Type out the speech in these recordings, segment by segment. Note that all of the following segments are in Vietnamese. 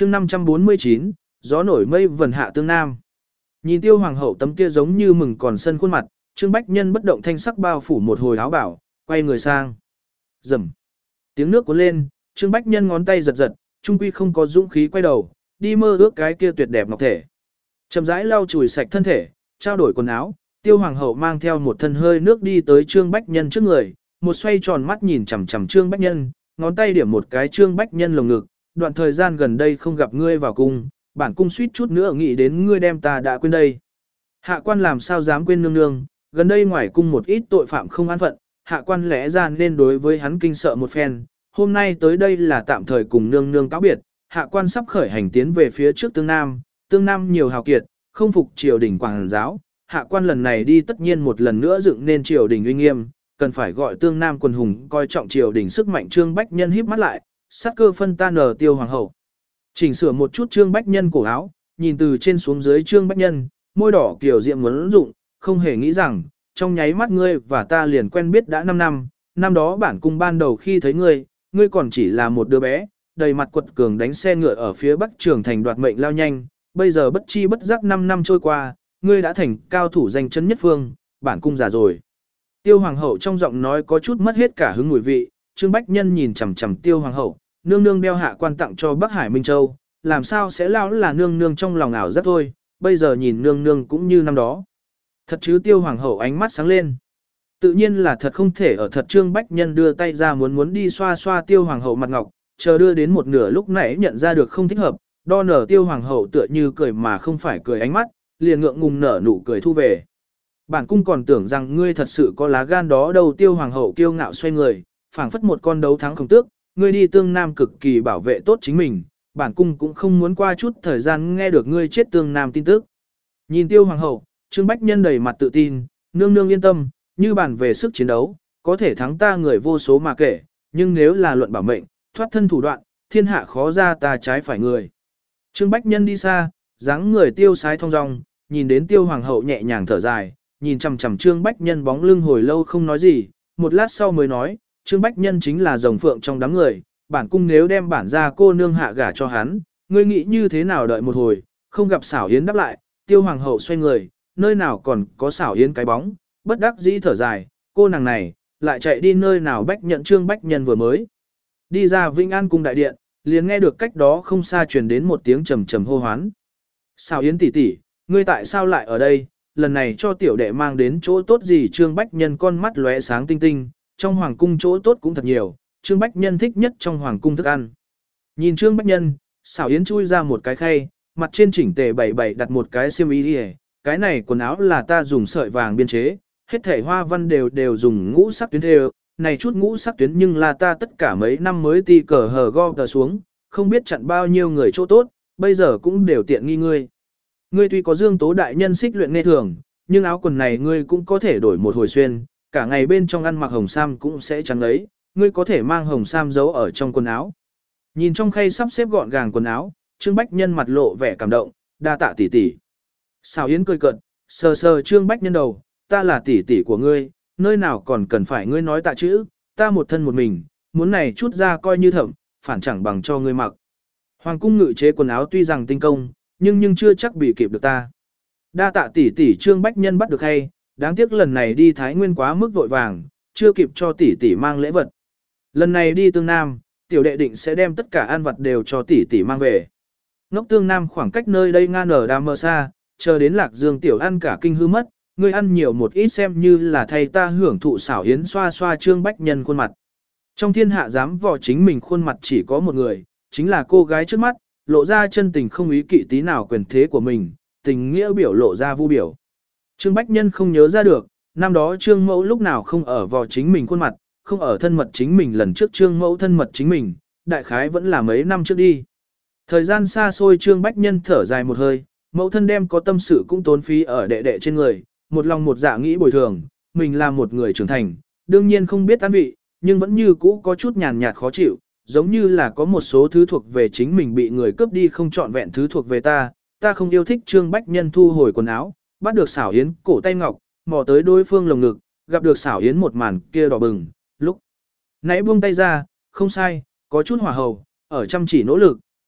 chương 549, gió nổi mây vần hạ tương nam. Nhìn Tiêu hoàng hậu tấm kia giống như mừng còn sân khuôn mặt, Trương Bách Nhân bất động thanh sắc bao phủ một hồi áo bảo, quay người sang. Rầm. Tiếng nước cuốn lên, Trương Bách Nhân ngón tay giật giật, trung quy không có dũng khí quay đầu, đi mơ ước cái kia tuyệt đẹp ngọc thể. Chậm rãi lau chùi sạch thân thể, trao đổi quần áo, Tiêu hoàng hậu mang theo một thân hơi nước đi tới Trương Bách Nhân trước người, một xoay tròn mắt nhìn chằm chằm Trương Bách Nhân, ngón tay điểm một cái Trương Bách Nhân lồng ngực, đoạn thời gian gần đây không gặp ngươi vào cung, bản cung suýt chút nữa nghĩ đến ngươi đem ta đã quên đây. Hạ quan làm sao dám quên nương nương, gần đây ngoài cung một ít tội phạm không an phận, hạ quan lẽ ra nên đối với hắn kinh sợ một phen, hôm nay tới đây là tạm thời cùng nương nương cáo biệt, hạ quan sắp khởi hành tiến về phía trước tương nam nhiều hào kiệt, không phục triều đình quảng giáo, hạ quan lần này đi tất nhiên một lần nữa dựng nên triều đình uy nghiêm, cần phải gọi tương nam quần hùng coi trọng triều đình sức mạnh. Trương Bách Nhân híp mắt lại, sát cơ phân tan ở Tiêu hoàng hậu. Chỉnh sửa một chút Trương Bách Nhân cổ áo, nhìn từ trên xuống dưới Trương Bách Nhân, môi đỏ kiểu diệm muốn dụng, không hề nghĩ rằng, trong nháy mắt ngươi và ta liền quen biết đã 5 năm, năm đó bản cung ban đầu khi thấy ngươi, ngươi còn chỉ là một đứa bé, đầy mặt quật cường đánh xe ngựa ở phía bắc trường thành đoạt mệnh lao nhanh, bây giờ bất chi bất giác 5 năm trôi qua, ngươi đã thành cao thủ danh chấn nhất phương, bản cung già rồi. Tiêu hoàng hậu trong giọng nói có chút mất hết cả hứng mùi vị, Trương Bách Nhân nhìn chằm chằm Tiêu hoàng hậu, nương nương đeo hạ quan tặng cho Bắc Hải Minh Châu, làm sao sẽ lão là nương nương trong lòng ảo rất thôi, bây giờ nhìn nương nương cũng như năm đó. Thật chứ? Tiêu hoàng hậu ánh mắt sáng lên. Tự nhiên là thật không thể ở thật. Trương Bách Nhân đưa tay ra muốn đi xoa xoa Tiêu hoàng hậu mặt ngọc, chờ đưa đến một nửa lúc nãy nhận ra được không thích hợp, đo nở Tiêu hoàng hậu tựa như cười mà không phải cười ánh mắt, liền ngượng ngùng nở nụ cười thu về. Bản cung còn tưởng rằng ngươi thật sự có lá gan đó đâu. Tiêu hoàng hậu kiêu ngạo xoay người, phảng phất một con đấu thắng khổng tước, ngươi đi tương nam cực kỳ bảo vệ tốt chính mình, bản cung cũng không muốn qua chút thời gian nghe được ngươi chết tương nam tin tức. Nhìn Tiêu hoàng hậu, Trương Bách Nhân đầy mặt tự tin, nương nương yên tâm, như bàn về sức chiến đấu, có thể thắng ta người vô số mà kể, nhưng nếu là luận bảo mệnh, thoát thân thủ đoạn, thiên hạ khó ra ta trái phải người. Trương Bách Nhân đi xa, dáng người tiêu sái thong dong, nhìn đến Tiêu hoàng hậu nhẹ nhàng thở dài, nhìn chằm chằm Trương Bách Nhân bóng lưng hồi lâu không nói gì, một lát sau mới nói, Trương Bách Nhân chính là rồng phượng trong đám người, bản cung nếu đem bản ra cô nương hạ gả cho hắn, ngươi nghĩ như thế nào? Đợi một hồi, không gặp xảo yến đáp lại, Tiêu hoàng hậu xoay người, nơi nào còn có xảo yến cái bóng, bất đắc dĩ thở dài, cô nàng này, lại chạy đi nơi nào? Bách nhận Trương Bách Nhân vừa mới đi ra Vĩnh An cung đại điện, liền nghe được cách đó không xa truyền đến một tiếng trầm trầm hô hoán. Xảo yến tỷ tỷ, ngươi tại sao lại ở đây? Lần này cho tiểu đệ mang đến chỗ tốt gì? Trương Bách Nhân con mắt lóe sáng tinh tinh, trong hoàng cung chỗ tốt cũng thật nhiều, Trương Bách Nhân thích nhất trong hoàng cung thức ăn. Nhìn Trương Bách Nhân, xảo yến chui ra một cái khay, mặt trên chỉnh tề bày đặt một cái xiêm y đi, cái này quần áo là ta dùng sợi vàng biên chế, hết thảy hoa văn đều dùng ngũ sắc tuyến thêu, này chút ngũ sắc tuyến nhưng là ta tất cả mấy năm mới ti cờ hờ go cờ xuống, không biết chặn bao nhiêu người chỗ tốt, bây giờ cũng đều tiện nghi ngươi. Ngươi tuy có Dương Tố đại nhân xích luyện nghe thường, nhưng áo quần này ngươi cũng có thể đổi một hồi xuyên, cả ngày bên trong ăn mặc hồng sam cũng sẽ trắng ấy, ngươi có thể mang hồng sam giấu ở trong quần áo. Nhìn trong khay sắp xếp gọn gàng quần áo, Trương Bách Nhân mặt lộ vẻ cảm động, đa tạ tỷ tỷ. Xảo yến cười cợt, sờ sờ Trương Bách Nhân đầu, ta là tỷ tỷ của ngươi, nơi nào còn cần phải ngươi nói tạ chữ, ta một thân một mình, muốn này chút ra coi như thậm, phản chẳng bằng cho ngươi mặc. Hoàng cung ngự chế quần áo tuy rằng tinh công, nhưng chưa chắc bị kịp được ta. Đa tạ tỷ tỷ. Trương Bách Nhân bắt được hay, đáng tiếc lần này đi Thái Nguyên quá mức vội vàng, chưa kịp cho tỷ tỷ mang lễ vật. Lần này đi tương nam, tiểu đệ định sẽ đem tất cả ăn vật đều cho tỷ tỷ mang về. Ngốc tương nam khoảng cách nơi đây ngang ở đam mơ xa, chờ đến Lạc Dương tiểu ăn cả kinh hư mất, ngươi ăn nhiều một ít xem như là thay ta hưởng thụ. Xảo yến xoa xoa Trương Bách Nhân khuôn mặt. Trong thiên hạ dám vò chính mình khuôn mặt chỉ có một người, chính là cô gái trước mắt, lộ ra chân tình không ý kỵ tí nào quyền thế của mình, tình nghĩa biểu lộ ra vu biểu. Trương Bách Nhân không nhớ ra được, năm đó Trương Mẫu lúc nào không ở vò chính mình khuôn mặt, không ở thân mật chính mình. Lần trước Trương Mẫu thân mật chính mình, đại khái vẫn là mấy năm trước đi. Thời gian xa xôi, Trương Bách Nhân thở dài một hơi, mẫu thân đem có tâm sự cũng tốn phí ở đệ đệ trên người, một lòng một dạ nghĩ bồi thường, mình là một người trưởng thành, đương nhiên không biết an vị, nhưng vẫn như cũ có chút nhàn nhạt khó chịu, giống như là có một số thứ thuộc về chính mình bị người cướp đi không trọn vẹn thứ thuộc về ta không yêu thích. Trương Bách Nhân thu hồi quần áo, bắt được xảo yến cổ tay ngọc, mò tới đối phương lồng ngực, gặp được xảo yến một màn kia đỏ bừng, lúc nãy buông tay ra, không sai, có chút hỏa hầu, ở chăm chỉ nỗ lực,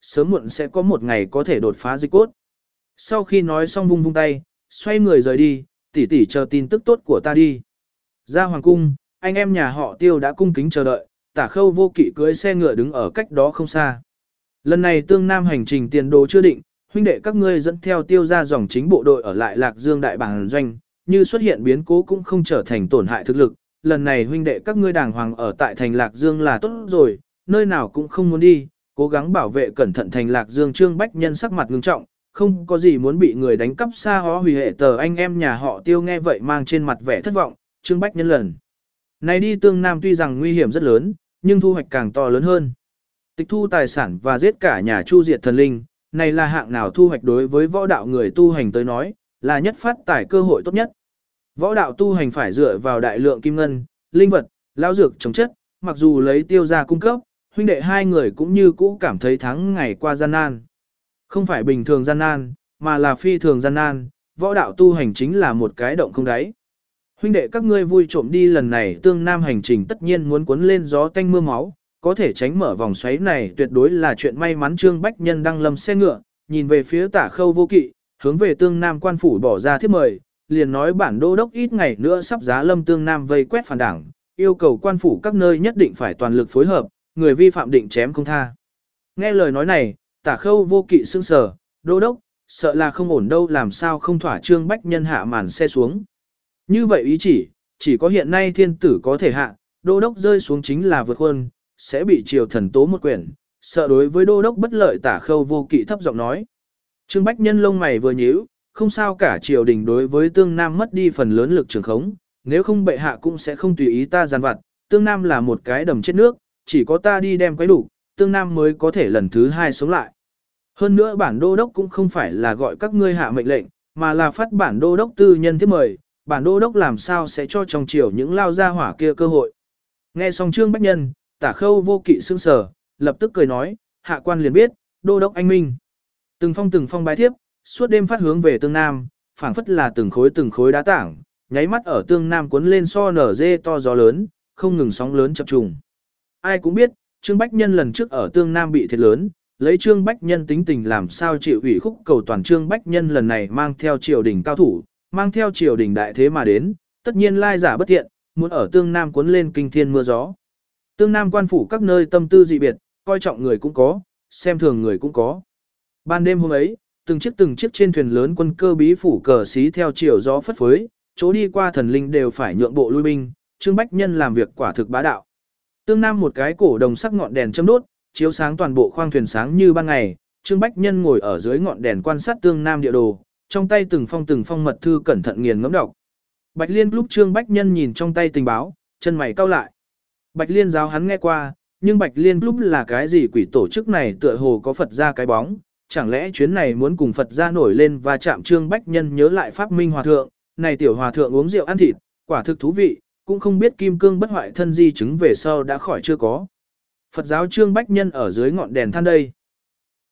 sớm muộn sẽ có một ngày có thể đột phá dịch cốt. Sau khi nói xong vung vung tay, xoay người rời đi, tỷ tỷ chờ tin tức tốt của ta đi. Ra hoàng cung, anh em nhà họ Tiêu đã cung kính chờ đợi, Tả Khâu Vô Kỵ cưỡi xe ngựa đứng ở cách đó không xa. Lần này tương nam hành trình tiền đồ chưa định, huynh đệ các ngươi dẫn theo Tiêu ra dòng chính bộ đội ở lại Lạc Dương đại bản doanh, như xuất hiện biến cố cũng không trở thành tổn hại thực lực. Lần này huynh đệ các ngươi đàng hoàng ở tại thành Lạc Dương là tốt rồi, nơi nào cũng không muốn đi, cố gắng bảo vệ cẩn thận thành Lạc Dương. Trương Bách Nhân sắc mặt ngưng trọng, không có gì muốn bị người đánh cắp xa hó hủy hệ tờ. Anh em nhà họ Tiêu nghe vậy mang trên mặt vẻ thất vọng. Trương Bách Nhân lần này đi tương nam tuy rằng nguy hiểm rất lớn, nhưng thu hoạch càng to lớn hơn. Tịch thu tài sản và giết cả nhà chu diệt thần linh, này là hạng nào thu hoạch đối với võ đạo người tu hành tới nói, là nhất phát tài cơ hội tốt nhất. Võ đạo tu hành phải dựa vào đại lượng kim ngân, linh vật, lão dược chống chất, mặc dù lấy Tiêu ra cung cấp, huynh đệ hai người cũng như cũ cảm thấy tháng ngày qua gian nan. Không phải bình thường gian nan, mà là phi thường gian nan, võ đạo tu hành chính là một cái động không đáy. Huynh đệ các ngươi vui trộm đi lần này tương nam hành trình tất nhiên muốn cuốn lên gió tanh mưa máu, có thể tránh mở vòng xoáy này tuyệt đối là chuyện may mắn. Trương Bách Nhân đang lâm xe ngựa, nhìn về phía Tả Khâu Vô Kỵ, hướng về tương nam quan phủ bỏ ra thiếp mời, liền nói bản đô đốc ít ngày nữa sắp giá lâm tương nam vây quét phản đảng, yêu cầu quan phủ các nơi nhất định phải toàn lực phối hợp, người vi phạm định chém không tha. Nghe lời nói này, Tả Khâu Vô Kỵ sững sờ, đô đốc, sợ là không ổn đâu, làm sao không thỏa. Trương Bách Nhân hạ màn xe xuống. Như vậy ý chỉ có hiện nay thiên tử có thể hạ, đô đốc rơi xuống chính là vượt khuôn, sẽ bị triều thần tố một quyển, sợ đối với đô đốc bất lợi. Tả Khâu Vô Kỵ thấp giọng nói. Trương Bách Nhân lông mày vừa nhíu, không sao cả, triều đình đối với tương nam mất đi phần lớn lực trường khống, nếu không bệ hạ cũng sẽ không tùy ý ta giàn vặt, tương nam là một cái đầm chết nước, chỉ có ta đi đem quấy đủ, tương nam mới có thể lần thứ hai sống lại. Hơn nữa bản đô đốc cũng không phải là gọi các ngươi hạ mệnh lệnh, mà là phát bản đô đốc tư nhân thiếp mời, bản đô đốc làm sao sẽ cho trong triều những lao gia hỏa kia cơ hội. Nghe xong Trương Bách Nhân, Tả Khâu Vô Kỵ sững sờ, lập tức cười nói, hạ quan liền biết, đô đốc anh minh. Từng phong bái thiếp, suốt đêm phát hướng về tương nam, phảng phất là từng khối đá tảng, nháy mắt ở tương nam cuốn lên so nở dê to gió lớn, không ngừng sóng lớn chập trùng. Ai cũng biết, Trương Bách Nhân lần trước ở tương nam bị thiệt lớn, lấy Trương Bách Nhân tính tình làm sao chịu ủy khúc cầu toàn. Trương Bách Nhân lần này mang theo triều đình cao thủ, mang theo triều đình đại thế mà đến, tất nhiên lai giả bất thiện, muốn ở tương nam cuốn lên kinh thiên mưa gió. Tương nam quan phủ các nơi tâm tư dị biệt, coi trọng người cũng có, xem thường người cũng có. Ban đêm hôm ấy, từng chiếc trên thuyền lớn quân cơ bí phủ cờ xí theo chiều gió phất phới, chỗ đi qua thần linh đều phải nhượng bộ lui binh. Trương Bách Nhân làm việc quả thực bá đạo. Tương nam một cái cổ đồng sắc ngọn đèn châm đốt, chiếu sáng toàn bộ khoang thuyền sáng như ban ngày. Trương Bách Nhân ngồi ở dưới ngọn đèn quan sát tương nam địa đồ, trong tay từng phong mật thư cẩn thận nghiền ngẫm đọc. Bạch Liên lúc Trương Bách Nhân nhìn trong tay tình báo, chân mày cau lại. Bạch Liên giáo hắn nghe qua, nhưng Bạch Liên lúc là cái gì quỷ tổ chức này, tựa hồ có Phật ra cái bóng, chẳng lẽ chuyến này muốn cùng Phật ra nổi lên và chạm. Trương Bách Nhân nhớ lại Pháp Minh Hòa Thượng, này tiểu hòa thượng uống rượu ăn thịt, quả thực thú vị, cũng không biết kim cương bất hoại thân di chứng về sau đã khỏi chưa có. Phật giáo Trương Bách Nhân ở dưới ngọn đèn than đây.